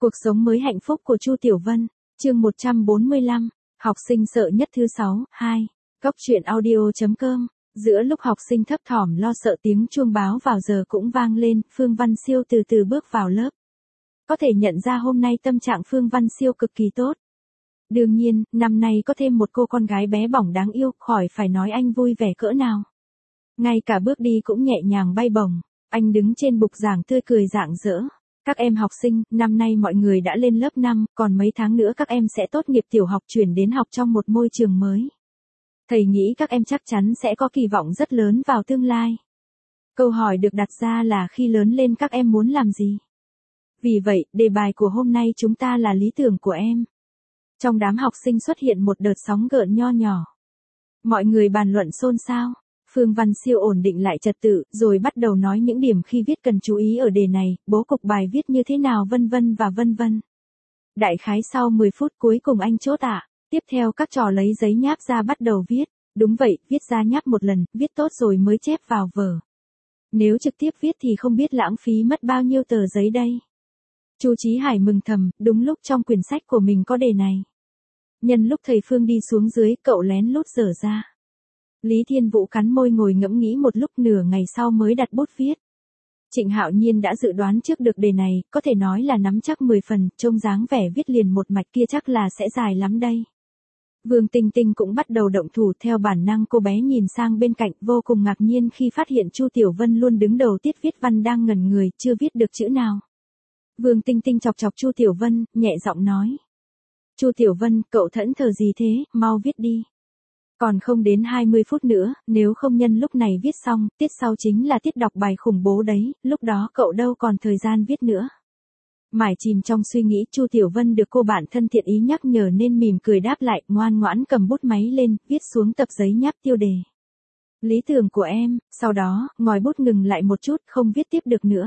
Cuộc sống mới hạnh phúc của Chu Tiểu Vân, chương 145, học sinh sợ nhất thứ 6, 2. Góc truyện audio.com. Giữa lúc học sinh thấp thỏm lo sợ tiếng chuông báo vào giờ cũng vang lên, Phương Văn Siêu từ từ bước vào lớp. Có thể nhận ra hôm nay tâm trạng Phương Văn Siêu cực kỳ tốt. Đương nhiên, năm nay có thêm một cô con gái bé bỏng đáng yêu, khỏi phải nói anh vui vẻ cỡ nào. Ngay cả bước đi cũng nhẹ nhàng bay bổng, anh đứng trên bục giảng tươi cười rạng rỡ. Các em học sinh, năm nay mọi người đã lên lớp 5, còn mấy tháng nữa các em sẽ tốt nghiệp tiểu học chuyển đến học trong một môi trường mới. Thầy nghĩ các em chắc chắn sẽ có kỳ vọng rất lớn vào tương lai. Câu hỏi được đặt ra là khi lớn lên các em muốn làm gì? Vì vậy, đề bài của hôm nay chúng ta là lý tưởng của em. Trong đám học sinh xuất hiện một đợt sóng gợn nho nhỏ. Mọi người bàn luận xôn xao. Phương Văn Siêu ổn định lại trật tự, rồi bắt đầu nói những điểm khi viết cần chú ý ở đề này, bố cục bài viết như thế nào vân vân và vân vân. Đại khái sau 10 phút cuối cùng anh chốt ạ. Tiếp theo các trò lấy giấy nháp ra bắt đầu viết. Đúng vậy, viết ra nháp một lần, viết tốt rồi mới chép vào vở. Nếu trực tiếp viết thì không biết lãng phí mất bao nhiêu tờ giấy đây. Chu Chí Hải mừng thầm, đúng lúc trong quyển sách của mình có đề này. Nhân lúc thầy Phương đi xuống dưới, cậu lén lút dở ra. Lý Thiên Vũ cắn môi ngồi ngẫm nghĩ một lúc, nửa ngày sau mới đặt bút viết. Trịnh Hạo Nhiên đã dự đoán trước được đề này, có thể nói là nắm chắc 10 phần, trông dáng vẻ viết liền một mạch kia chắc là sẽ dài lắm đây. Vương Tinh Tinh cũng bắt đầu động thủ, theo bản năng cô bé nhìn sang bên cạnh, vô cùng ngạc nhiên khi phát hiện Chu Tiểu Vân luôn đứng đầu tiết viết văn đang ngẩn người, chưa viết được chữ nào. Vương Tinh Tinh chọc chọc Chu Tiểu Vân, nhẹ giọng nói. Chu Tiểu Vân, cậu thẫn thờ gì thế, mau viết đi. Còn không đến 20 phút nữa, nếu không nhân lúc này viết xong, tiết sau chính là tiết đọc bài khủng bố đấy, lúc đó cậu đâu còn thời gian viết nữa. Mải chìm trong suy nghĩ, Chu Tiểu Vân được cô bạn thân thiện ý nhắc nhở nên mỉm cười đáp lại, ngoan ngoãn cầm bút máy lên, viết xuống tập giấy nháp tiêu đề. Lý tưởng của em, sau đó, ngòi bút ngừng lại một chút, không viết tiếp được nữa.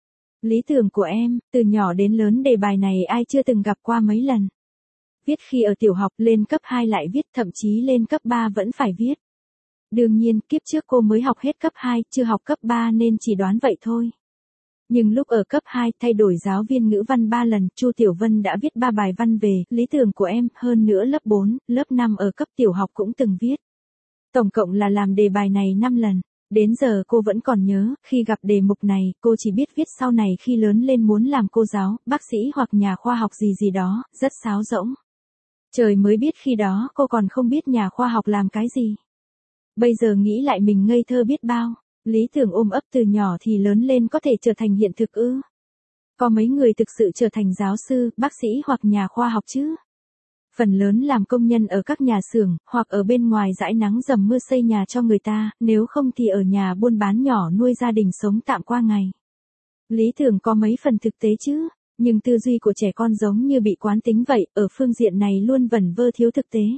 Lý tưởng của em, từ nhỏ đến lớn đề bài này ai chưa từng gặp qua mấy lần. Viết khi ở tiểu học, lên cấp 2 lại viết, thậm chí lên cấp 3 vẫn phải viết. Đương nhiên, kiếp trước cô mới học hết cấp 2, chưa học cấp 3 nên chỉ đoán vậy thôi. Nhưng lúc ở cấp 2, thay đổi giáo viên ngữ văn 3 lần, Chu Tiểu Vân đã viết 3 bài văn về lý tưởng của em, hơn nữa lớp 4, lớp 5 ở cấp tiểu học cũng từng viết. Tổng cộng là làm đề bài này 5 lần. Đến giờ cô vẫn còn nhớ, khi gặp đề mục này, cô chỉ biết viết sau này khi lớn lên muốn làm cô giáo, bác sĩ hoặc nhà khoa học gì gì đó, rất sáo rỗng. Trời mới biết khi đó cô còn không biết nhà khoa học làm cái gì. Bây giờ nghĩ lại mình ngây thơ biết bao, lý tưởng ôm ấp từ nhỏ thì lớn lên có thể trở thành hiện thực ư? Có mấy người thực sự trở thành giáo sư, bác sĩ hoặc nhà khoa học chứ? Phần lớn làm công nhân ở các nhà xưởng, hoặc ở bên ngoài dãi nắng dầm mưa xây nhà cho người ta, nếu không thì ở nhà buôn bán nhỏ nuôi gia đình sống tạm qua ngày. Lý tưởng có mấy phần thực tế chứ? Nhưng tư duy của trẻ con giống như bị quán tính vậy, ở phương diện này luôn vẩn vơ thiếu thực tế.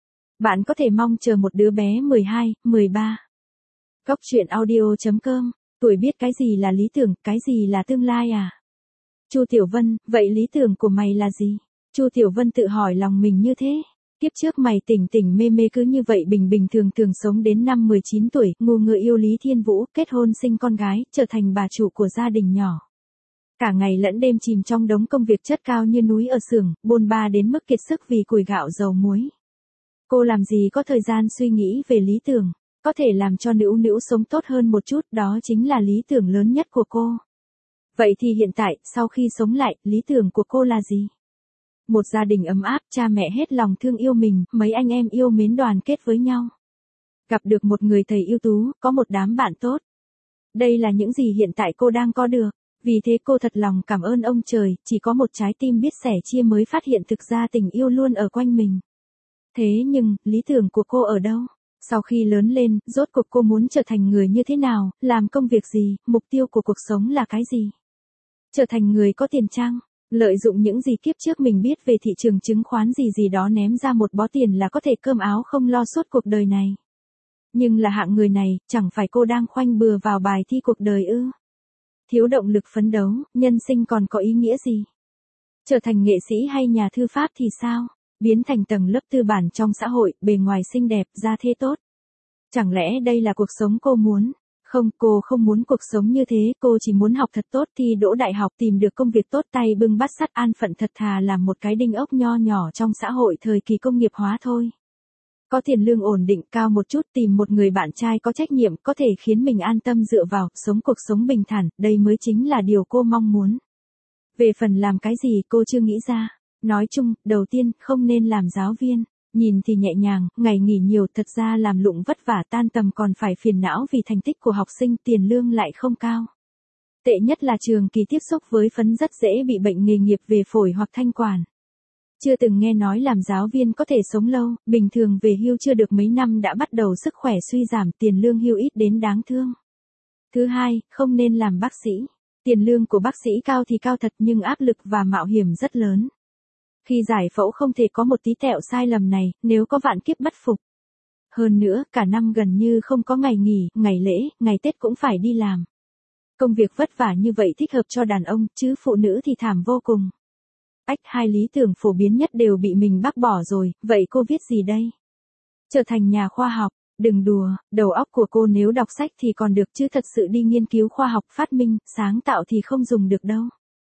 Bạn có thể mong chờ một đứa bé 12, 13. Góc truyện audio.com, tuổi biết cái gì là lý tưởng, cái gì là tương lai à? Chu Tiểu Vân, vậy lý tưởng của mày là gì? Chu Tiểu Vân tự hỏi lòng mình như thế. Kiếp trước mày tỉnh tỉnh mê mê cứ như vậy bình bình thường thường sống đến năm 19 tuổi, ngu ngơ yêu Lý Thiên Vũ, kết hôn sinh con gái, trở thành bà chủ của gia đình nhỏ. Cả ngày lẫn đêm chìm trong đống công việc chất cao như núi ở xưởng, bôn ba đến mức kiệt sức vì củi gạo dầu muối. Cô làm gì có thời gian suy nghĩ về lý tưởng, có thể làm cho Nữu Nữu sống tốt hơn một chút, đó chính là lý tưởng lớn nhất của cô. Vậy thì hiện tại, sau khi sống lại, lý tưởng của cô là gì? Một gia đình ấm áp, cha mẹ hết lòng thương yêu mình, mấy anh em yêu mến đoàn kết với nhau. Gặp được một người thầy ưu tú, có một đám bạn tốt. Đây là những gì hiện tại cô đang có được. Vì thế cô thật lòng cảm ơn ông trời, chỉ có một trái tim biết sẻ chia mới phát hiện thực ra tình yêu luôn ở quanh mình. Thế nhưng, lý tưởng của cô ở đâu? Sau khi lớn lên, rốt cuộc cô muốn trở thành người như thế nào, làm công việc gì, mục tiêu của cuộc sống là cái gì? Trở thành người có tiền chăng? Lợi dụng những gì kiếp trước mình biết về thị trường chứng khoán gì gì đó ném ra một bó tiền là có thể cơm áo không lo suốt cuộc đời này. Nhưng là hạng người này, chẳng phải cô đang khoanh bừa vào bài thi cuộc đời ư? Thiếu động lực phấn đấu, nhân sinh còn có ý nghĩa gì? Trở thành nghệ sĩ hay nhà thư pháp thì sao? Biến thành tầng lớp tư bản trong xã hội, bề ngoài xinh đẹp, da thế tốt. Chẳng lẽ đây là cuộc sống cô muốn? Không, cô không muốn cuộc sống như thế, cô chỉ muốn học thật tốt thi đỗ đại học tìm được công việc tốt tay bưng bát sắt an phận thật thà làm một cái đinh ốc nho nhỏ trong xã hội thời kỳ công nghiệp hóa thôi. Có tiền lương ổn định cao một chút tìm một người bạn trai có trách nhiệm có thể khiến mình an tâm dựa vào, sống cuộc sống bình thản, đây mới chính là điều cô mong muốn. Về phần làm cái gì cô chưa nghĩ ra. Nói chung, đầu tiên, không nên làm giáo viên. Nhìn thì nhẹ nhàng, ngày nghỉ nhiều thật ra làm lụng vất vả tan tầm còn phải phiền não vì thành tích của học sinh tiền lương lại không cao. Tệ nhất là trường kỳ tiếp xúc với phấn rất dễ bị bệnh nghề nghiệp về phổi hoặc thanh quản. Chưa từng nghe nói làm giáo viên có thể sống lâu, bình thường về hưu chưa được mấy năm đã bắt đầu sức khỏe suy giảm tiền lương hưu ít đến đáng thương. Thứ hai, không nên làm bác sĩ. Tiền lương của bác sĩ cao thì cao thật nhưng áp lực và mạo hiểm rất lớn. Khi giải phẫu không thể có một tí tẹo sai lầm này, nếu có vạn kiếp bất phục. Hơn nữa, cả năm gần như không có ngày nghỉ, ngày lễ, ngày Tết cũng phải đi làm. Công việc vất vả như vậy thích hợp cho đàn ông, chứ phụ nữ thì thảm vô cùng. Hai lý tưởng phổ biến nhất đều bị mình bác bỏ rồi, vậy cô viết gì đây? Trở thành nhà khoa học, đừng đùa, đầu óc của cô nếu đọc sách thì còn được chứ thật sự đi nghiên cứu khoa học phát minh, sáng tạo thì không dùng được đâu.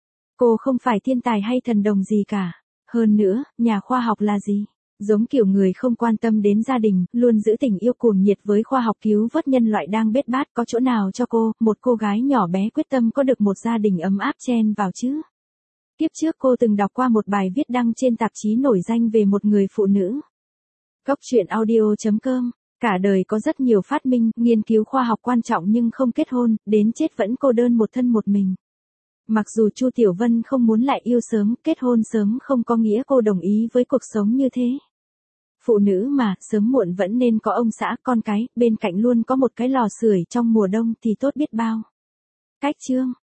Cô không phải thiên tài hay thần đồng gì cả. Hơn nữa, nhà khoa học là gì? Giống kiểu người không quan tâm đến gia đình, luôn giữ tình yêu cuồng nhiệt với khoa học cứu vớt nhân loại đang bết bát có chỗ nào cho cô, một cô gái nhỏ bé quyết tâm có được một gia đình ấm áp chen vào chứ? Kiếp trước cô từng đọc qua một bài viết đăng trên tạp chí nổi danh về một người phụ nữ. Góc truyện audio.com. Cả đời có rất nhiều phát minh, nghiên cứu khoa học quan trọng nhưng không kết hôn, đến chết vẫn cô đơn một thân một mình. Mặc dù Chu Tiểu Vân không muốn lại yêu sớm, kết hôn sớm không có nghĩa cô đồng ý với cuộc sống như thế. Phụ nữ mà, sớm muộn vẫn nên có ông xã, con cái, bên cạnh luôn có một cái lò sưởi trong mùa đông thì tốt biết bao. Cách chương